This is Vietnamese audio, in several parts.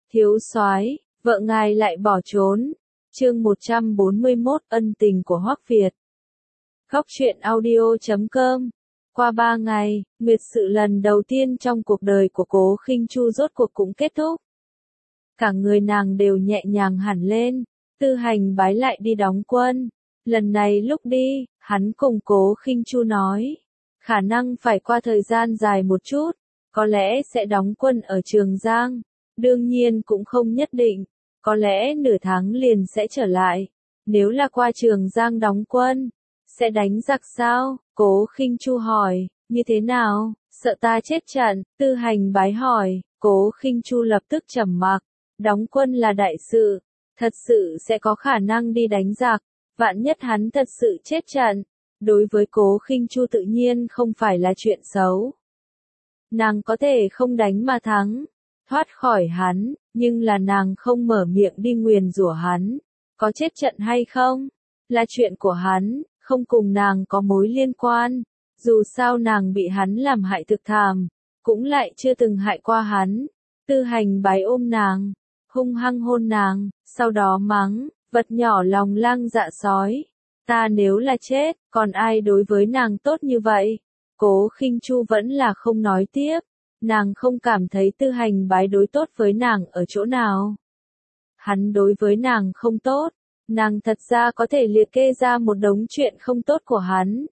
Thiếu soái, vợ ngài lại bỏ trốn. Chương 141, ân tình của Hoắc Việt. Góc truyện audio.com. Qua 3 ngày, nguyệt sự lần đầu tiên trong cuộc đời của Cố Khinh Chu rốt cuộc cũng kết thúc. Cả người nàng đều nhẹ nhàng hẳn lên. Tư Hành bái lại đi đóng quân. Lần này lúc đi, hắn cùng Cố Khinh Chu nói, khả năng phải qua thời gian dài một chút, có lẽ sẽ đóng quân ở Trường Giang. Đương nhiên cũng không nhất định, có lẽ nửa tháng liền sẽ trở lại. Nếu là qua Trường Giang đóng quân, sẽ đánh giặc sao? Cố Khinh Chu hỏi, như thế nào? Sợ ta chết trận? Tư Hành bái hỏi. Cố Khinh Chu lập tức trầm mặc. Đóng quân là đại sự, thật sự sẽ có khả năng đi đánh giặc, vạn nhất hắn thật sự chết trận. Đối với Cố Khinh Chu tự nhiên không phải là chuyện xấu. Nàng có thể không đánh mà thắng, thoát khỏi hắn, nhưng là nàng không mở miệng đi nguyền rủa hắn. Có chết trận hay không, là chuyện của hắn, không cùng nàng có mối liên quan. Dù sao nàng bị hắn làm hại thực thảm, cũng lại chưa từng hại qua hắn. Tư Hành bái ôm nàng, hung hăng hôn nàng, sau đó mắng, vật nhỏ lòng lang dạ sói. Ta nếu là chết, còn ai đối với nàng tốt như vậy? Cố Khinh Chu vẫn là không nói tiếp. Nàng không cảm thấy Tư Hành bái đối tốt với nàng ở chỗ nào. Hắn đối với nàng không tốt, nàng thật ra có thể liệt kê ra một đống chuyện không tốt của hắn.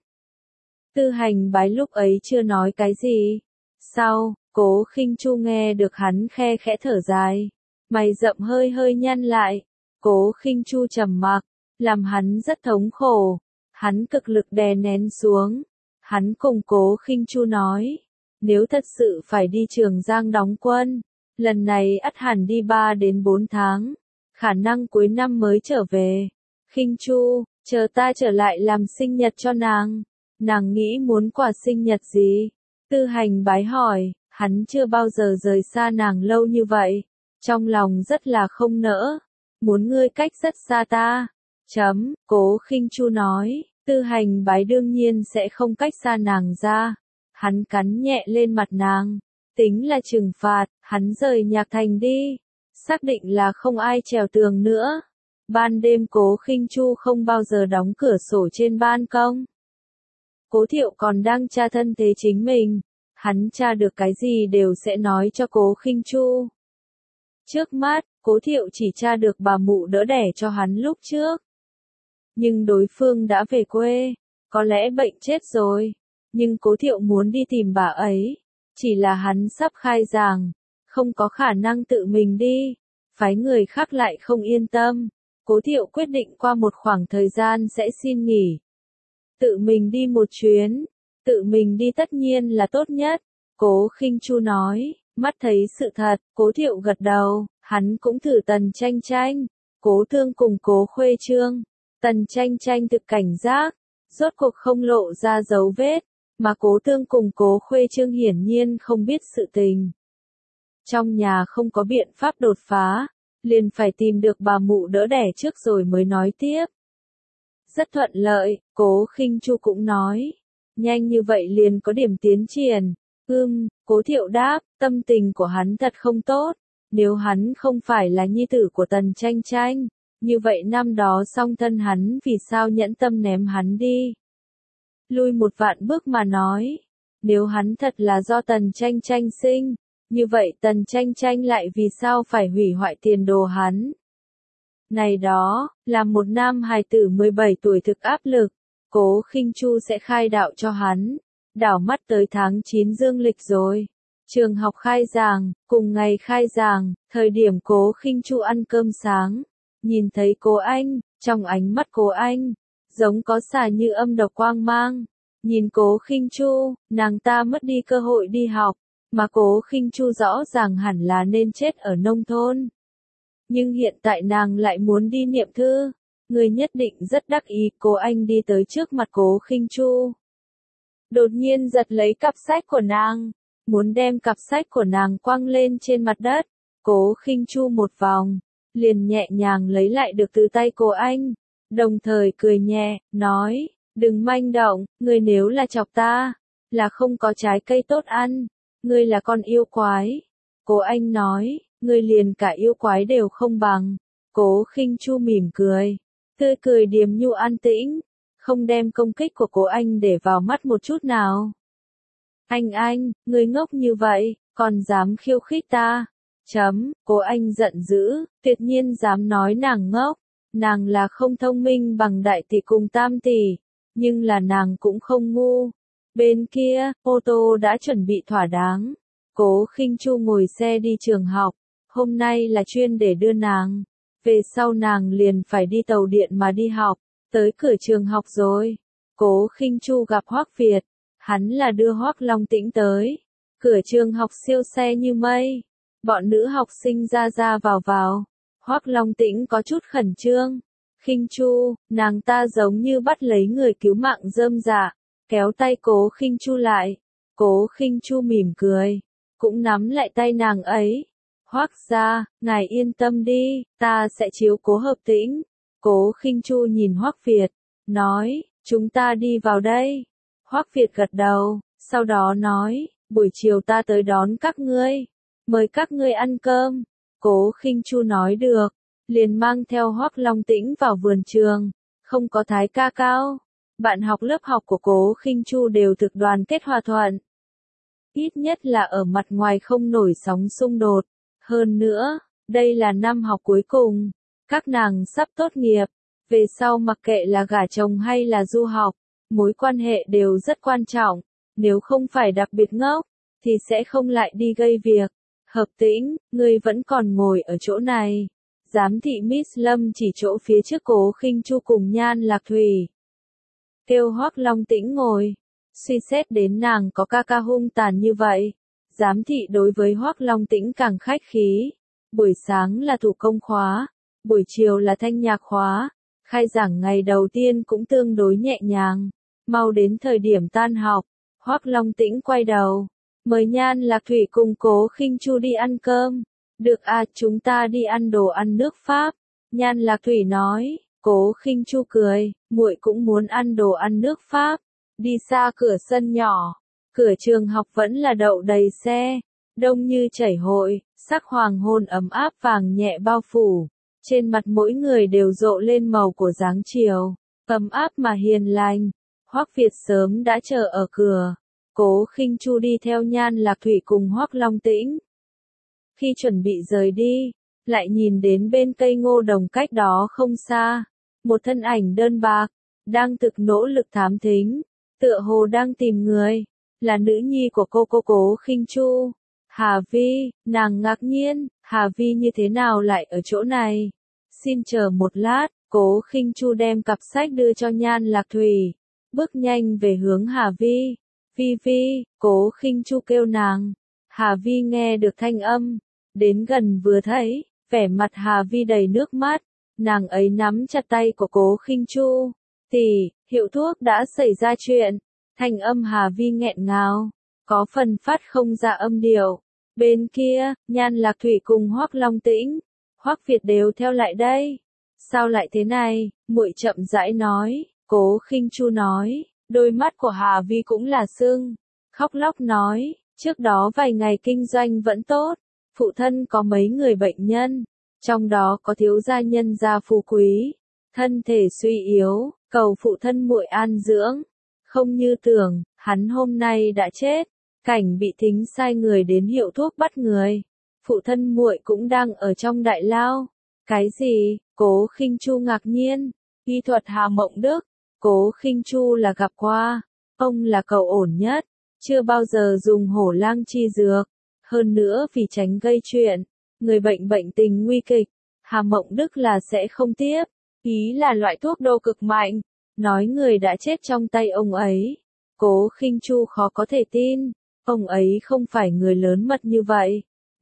Tư Hành bái lúc ấy chưa nói cái gì. Sau, Cố Khinh Chu nghe được hắn khe khẽ thở dài, mày rậm hơi hơi nhăn lại. Cố Khinh Chu trầm mặc, làm hắn rất thống khổ. Hắn cực lực đè nén xuống. Hắn cùng Cố Khinh Chu nói, nếu thật sự phải đi Trường Giang đóng quân, lần này ắt hẳn đi 3 đến 4 tháng, khả năng cuối năm mới trở về. Khinh Chu, chờ ta trở lại làm sinh nhật cho nàng. Nàng nghĩ muốn quà sinh nhật gì? Tư Hành bái hỏi. Hắn chưa bao giờ rời xa nàng lâu như vậy, trong lòng rất là không nỡ. Muốn ngươi cách rất xa ta. Cố Khinh Chu nói. Tư Hành bái đương nhiên sẽ không cách xa nàng ra. Hắn cắn nhẹ lên mặt nàng. Tính là trừng phạt, hắn rời Nhạc Thành đi. Xác định là không ai trèo tường nữa. Ban đêm Cố Khinh Chu không bao giờ đóng cửa sổ trên ban công. Cố Thiệu còn đang tra thân thế chính mình. Hắn tra được cái gì đều sẽ nói cho Cố Khinh Chu. Trước mắt, Cố Thiệu chỉ tra được bà mụ đỡ đẻ cho hắn lúc trước. Nhưng đối phương đã về quê, có lẽ bệnh chết rồi. Nhưng Cố Thiệu muốn đi tìm bà ấy. Chỉ là hắn sắp khai giảng, không có khả năng tự mình đi. Phái người khác lại không yên tâm. Cố Thiệu quyết định qua một khoảng thời gian sẽ xin nghỉ. Tự mình đi một chuyến. Tự mình đi tất nhiên là tốt nhất. Cố Khinh Chu nói. Mắt thấy sự thật, Cố Thiệu gật đầu. Hắn cũng thử Tần Tranh Tranh, Cố Thương cùng Cố Khuê Trương. Tần Tranh Tranh thực cảnh giác, rốt cuộc không lộ ra dấu vết, mà Cố Thương cùng Cố Khuê Trương hiển nhiên không biết sự tình. Trong nhà không có biện pháp đột phá, liền phải tìm được bà mụ đỡ đẻ trước rồi mới nói tiếp. Rất thuận lợi, Cố Khinh Chu cũng nói. Nhanh như vậy liền có điểm tiến triển. Cố Thiệu đáp, tâm tình của hắn thật không tốt. Nếu hắn không phải là nhi tử của Tần Tranh Tranh, như vậy năm đó song thân hắn vì sao nhẫn tâm ném hắn đi? Lui một vạn bước mà nói, nếu hắn thật là do Tần Tranh Tranh sinh, như vậy Tần Tranh Tranh lại vì sao phải hủy hoại tiền đồ hắn? Này đó, là một nam hài tử 17 tuổi thực áp lực, Cố Khinh Chu sẽ khai đạo cho hắn. Đảo mắt tới tháng 9 dương lịch rồi. Trường học khai giảng, cùng ngày khai giảng, thời điểm Cố Khinh Chu ăn cơm sáng, nhìn thấy Cố Anh, trong ánh mắt Cố Anh, giống có xà như âm độc quang mang. Nhìn Cố Khinh Chu, nàng ta mất đi cơ hội đi học, mà Cố Khinh Chu rõ ràng hẳn là nên chết ở nông thôn. Nhưng hiện tại nàng lại muốn đi niệm thư, người nhất định rất đắc ý. Cố Anh đi tới trước mặt Cố Khinh Chu, đột nhiên giật lấy cặp sách của nàng, muốn đem cặp sách của nàng quăng lên trên mặt đất. Cố Khinh Chu một vòng, liền nhẹ nhàng lấy lại được từ tay Cố Anh, đồng thời cười nhẹ, nói, đừng manh động, ngươi nếu là chọc ta, là không có trái cây tốt ăn, ngươi là con yêu quái. Cố Anh nói, ngươi liền cả yêu quái đều không bằng. Cố Khinh Chu mỉm cười, tươi cười điềm nhu an tĩnh, không đem công kích của Cố Anh để vào mắt một chút nào. Anh, ngươi ngốc như vậy, còn dám khiêu khích ta? Cố Anh giận dữ, tuyệt nhiên dám nói nàng ngốc. Nàng là không thông minh bằng đại tỷ cùng tam tỷ, nhưng là nàng cũng không ngu. Bên kia, ô tô đã chuẩn bị thỏa đáng. Cố Khinh Chu ngồi xe đi trường học, hôm nay là chuyên để đưa nàng. Về sau nàng liền phải đi tàu điện mà đi học, tới cửa trường học rồi. Cố Khinh Chu gặp Hoắc Việt, hắn là đưa Hoắc Long Tĩnh tới. Cửa trường học siêu xe như mây, bọn nữ học sinh ra ra vào. Hoắc Long Tĩnh có chút khẩn trương. Khinh Chu, nàng ta giống như bắt lấy người cứu mạng rơm rạ, kéo tay Cố Khinh Chu lại. Cố Khinh Chu mỉm cười, cũng nắm lại tay nàng ấy. Hoắc gia, ngài yên tâm đi, ta sẽ chiếu cố Hợp Tĩnh. Cố Khinh Chu nhìn Hoắc Việt, nói, chúng ta đi vào đây. Hoắc Việt gật đầu, sau đó nói, buổi chiều ta tới đón các ngươi, mời các ngươi ăn cơm. Cố Khinh Chu nói được, liền mang theo Hoắc Long Tĩnh vào vườn trường, không có Thái ca cao. Bạn học lớp học của Cố Khinh Chu đều thực đoàn kết hòa thuận. Ít nhất là ở mặt ngoài không nổi sóng xung đột. Hơn nữa, đây là năm học cuối cùng, các nàng sắp tốt nghiệp, về sau mặc kệ là gả chồng hay là du học, mối quan hệ đều rất quan trọng, nếu không phải đặc biệt ngốc, thì sẽ không lại đi gây việc. Hợp Tĩnh, ngươi vẫn còn ngồi ở chỗ này. Giám thị Miss Lâm chỉ chỗ phía trước Cố Khinh Chu cùng Nhan Lạc Thủy. Kêu Hoắc Long Tĩnh ngồi, suy xét đến nàng có ca hung tàn như vậy. Giám thị đối với Hoắc Long Tĩnh càng khách khí. Buổi sáng là thủ công khóa, buổi chiều là thanh nhạc khóa. Khai giảng ngày đầu tiên cũng tương đối nhẹ nhàng. Mau đến thời điểm tan học, Hoắc Long Tĩnh quay đầu, mời Nhan Lạc Thủy cùng Cố Khinh Chu đi ăn cơm. Được à, chúng ta đi ăn đồ ăn nước Pháp. Nhan Lạc Thủy nói. Cố Khinh Chu cười, muội cũng muốn ăn đồ ăn nước Pháp. Đi xa cửa sân nhỏ, cửa trường học vẫn là đậu đầy xe, đông như chảy hội, sắc hoàng hôn ấm áp vàng nhẹ bao phủ. Trên mặt mỗi người đều rộ lên màu của dáng chiều, ấm áp mà hiền lành. Hoắc Việt sớm đã chờ ở cửa. Cố Khinh Chu đi theo Nhan Lạc Thủy cùng Hoắc Long Tĩnh. Khi chuẩn bị rời đi, lại nhìn đến bên cây ngô đồng cách đó không xa, một thân ảnh đơn bạc, đang thực nỗ lực thám thính, tựa hồ đang tìm người, là nữ nhi của cô Cố Khinh Chu. Hà Vi, nàng ngạc nhiên, Hà Vi như thế nào lại ở chỗ này? Xin chờ một lát, Cố Khinh Chu đem cặp sách đưa cho Nhan Lạc Thủy, bước nhanh về hướng Hà Vi. Vi, Cố Khinh Chu kêu nàng. Hà Vi nghe được thanh âm, đến gần vừa thấy, vẻ mặt Hà Vi đầy nước mắt, nàng ấy nắm chặt tay của Cố Khinh Chu. Tỷ, hiệu thuốc đã xảy ra chuyện. Thanh âm Hà Vi nghẹn ngào, có phần phát không ra âm điệu. Bên kia, Nhan Lạc Thủy cùng Hoắc Long Tĩnh, Hoắc Việt đều theo lại đây. Sao lại thế này? Muội chậm rãi nói. Cố Khinh Chu nói, đôi mắt của Hà Vi cũng là sưng, khóc lóc nói, trước đó vài ngày kinh doanh vẫn tốt, phụ thân có mấy người bệnh nhân, trong đó có thiếu gia nhân gia phú quý, thân thể suy yếu, cầu phụ thân muội an dưỡng. Không như tưởng, hắn hôm nay đã chết. Cảnh bị Thính sai người đến hiệu thuốc bắt người. Phụ thân muội cũng đang ở trong đại lao. Cái gì? Cố Khinh Chu ngạc nhiên. Y thuật Hà Mộng Đức. Cố Khinh Chu là gặp qua. Ông là cầu ổn nhất. Chưa bao giờ dùng hổ lang chi dược. Hơn nữa vì tránh gây chuyện. Người bệnh bệnh tình nguy kịch. Hà Mộng Đức là sẽ không tiếp. Ý là loại thuốc đô cực mạnh. Nói người đã chết trong tay ông ấy. Cố Khinh Chu khó có thể tin. Ông ấy không phải người lớn mật như vậy.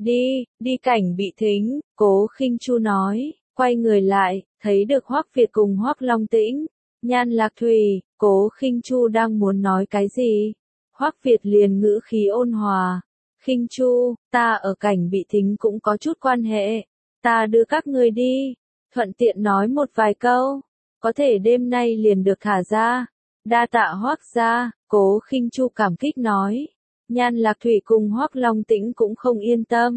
Đi Cảnh bị Thính, Cố Khinh Chu nói, quay người lại, thấy được Hoắc Việt cùng Hoắc Long Tĩnh. Nhan Lạc Thủy, Cố Khinh Chu đang muốn nói cái gì? Hoắc Việt liền ngữ khí ôn hòa. Khinh Chu, ta ở Cảnh bị Thính cũng có chút quan hệ. Ta đưa các ngươi đi. Thuận tiện nói một vài câu. Có thể đêm nay liền được thả ra. Đa tạ Hoắc gia, Cố Khinh Chu cảm kích nói. Nhan Lạc Thủy cùng Hoắc Long Tĩnh cũng không yên tâm.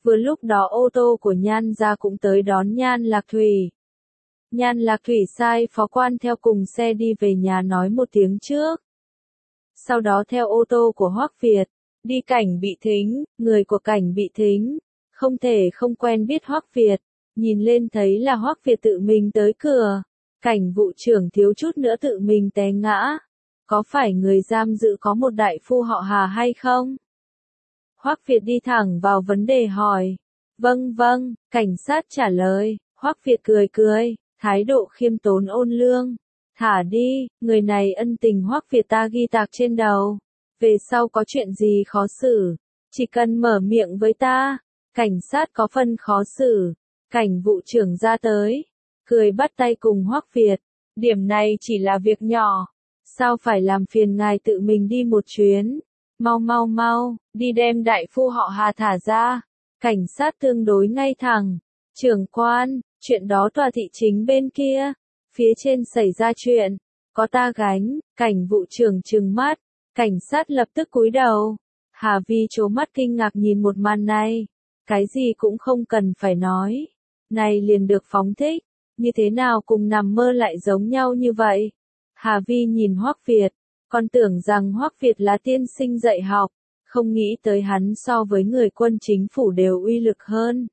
Vừa lúc đó ô tô của Nhan gia cũng tới đón Nhan Lạc Thủy. Nhan Lạc Thủy sai phó quan theo cùng xe đi về nhà nói một tiếng trước. Sau đó theo ô tô của Hoắc Việt, đi Cảnh Bị Thính, người của Cảnh Bị Thính, không thể không quen biết Hoắc Việt, nhìn lên thấy là Hoắc Việt tự mình tới cửa, Cảnh vụ trưởng thiếu chút nữa tự mình té ngã. Có phải người giam giữ có một đại phu họ Hà hay không? Hoắc Việt đi thẳng vào vấn đề hỏi. Vâng vâng, cảnh sát trả lời. Hoắc Việt cười cười, thái độ khiêm tốn ôn lương. Thả đi, người này ân tình Hoắc Việt ta ghi tạc trên đầu. Về sau có chuyện gì khó xử, chỉ cần mở miệng với ta. Cảnh sát có phân khó xử. Cảnh vụ trưởng ra tới, cười bắt tay cùng Hoắc Việt. Điểm này chỉ là việc nhỏ. Sao phải làm phiền ngài tự mình đi một chuyến? Mau mau mau, đi đem đại phu họ Hà thả ra. Cảnh sát tương đối ngay thẳng. Trưởng quan, chuyện đó tòa thị chính bên kia. Phía trên xảy ra chuyện, có ta gánh. Cảnh vụ trưởng trừng mắt. Cảnh sát lập tức cúi đầu. Hà Vi trố mắt kinh ngạc nhìn một màn này. Cái gì cũng không cần phải nói. Này liền được phóng thích. Như thế nào cùng nằm mơ lại giống nhau như vậy? Hà Vi nhìn Hoắc Việt, còn tưởng rằng Hoắc Việt là tiên sinh dạy học, không nghĩ tới hắn so với người quân chính phủ đều uy lực hơn.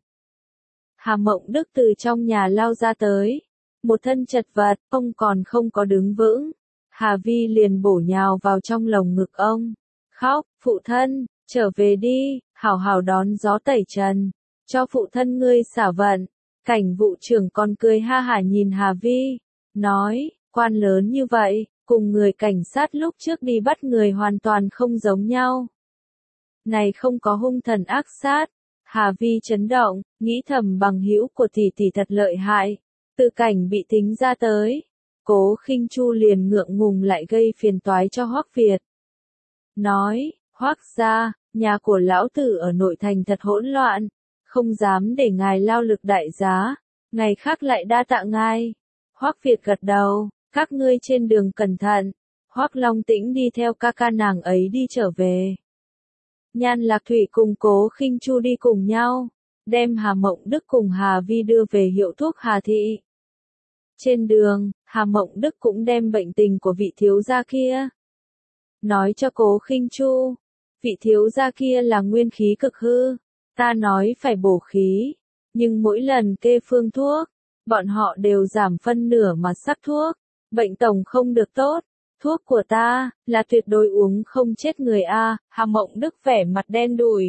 Hà Mộng Đức từ trong nhà lao ra tới, một thân chật vật, ông còn không có đứng vững. Hà Vi liền bổ nhào vào trong lồng ngực ông, khóc, phụ thân, trở về đi, hảo hảo đón gió tẩy trần, cho phụ thân ngươi xả vận. Cảnh vụ trưởng còn cười ha hả nhìn Hà Vi, nói, quan lớn như vậy, cùng người cảnh sát lúc trước đi bắt người hoàn toàn không giống nhau. Này không có hung thần ác sát. Hà Vi chấn động, nghĩ thầm bằng hữu của tỷ tỷ thật lợi hại. Từ Cảnh Bị Thính ra tới, Cố Khinh Chu liền ngượng ngùng lại gây phiền toái cho Hoắc Việt. Nói, Hoắc gia, nhà của lão tử ở nội thành thật hỗn loạn, không dám để ngài lao lực đại giá, ngày khác lại đa tạ ngài. Hoắc Việt gật đầu, các ngươi trên đường cẩn thận. Hoắc Long Tĩnh đi theo ca ca nàng ấy đi trở về. Nhan Lạc Thủy cùng Cố Khinh Chu đi cùng nhau, đem Hà Mộng Đức cùng Hà Vi đưa về hiệu thuốc Hà Thị. Trên đường, Hà Mộng Đức cũng đem bệnh tình của vị thiếu gia kia nói cho Cố Khinh Chu. Vị thiếu gia kia là nguyên khí cực hư, ta nói phải bổ khí, nhưng mỗi lần kê phương thuốc, bọn họ đều giảm phân nửa mà sắc thuốc, bệnh tổng không được tốt. Thuốc của ta, là tuyệt đối uống không chết người a. Hà Mộng Đức vẻ mặt đen đủi.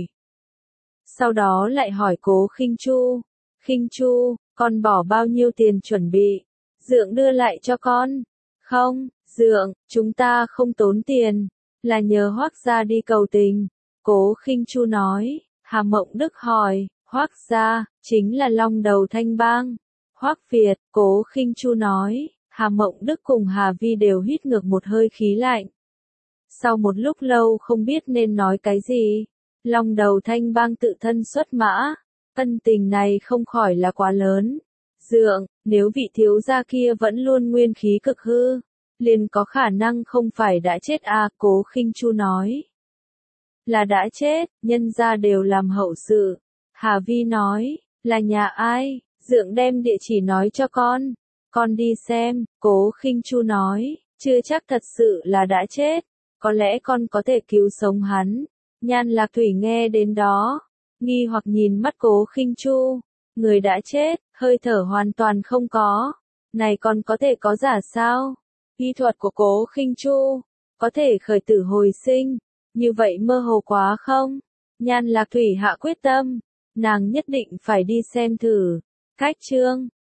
Sau đó lại hỏi Cố Khinh Chu. Khinh Chu, con bỏ bao nhiêu tiền chuẩn bị? Dượng đưa lại cho con. Không, Dượng, chúng ta không tốn tiền. Là nhờ Hoắc gia đi cầu tình. Cố Khinh Chu nói. Hà Mộng Đức hỏi, Hoắc gia, chính là Long Đầu Thanh Bang. Hoắc Việt, Cố Khinh Chu nói. Hà Mộng Đức cùng Hà Vi đều hít ngược một hơi khí lạnh. Sau một lúc lâu không biết nên nói cái gì, Long Đầu Thanh Bang tự thân xuất mã, ân tình này không khỏi là quá lớn. Dượng, nếu vị thiếu gia kia vẫn luôn nguyên khí cực hư, liền có khả năng không phải đã chết à, Cố Khinh Chu nói. Là đã chết, nhân gia đều làm hậu sự. Hà Vi nói, là nhà ai, Dượng đem địa chỉ nói cho con đi xem. Cố Khinh Chu nói, chưa chắc thật sự là đã chết, có lẽ con có thể cứu sống hắn. Nhan Lạc Thủy nghe đến đó, nghi hoặc nhìn mắt Cố Khinh Chu, người đã chết, hơi thở hoàn toàn không có, này còn có thể có giả sao? Y thuật của Cố Khinh Chu, có thể khởi tử hồi sinh, như vậy mơ hồ quá không? Nhan Lạc Thủy hạ quyết tâm, nàng nhất định phải đi xem thử. Cách chương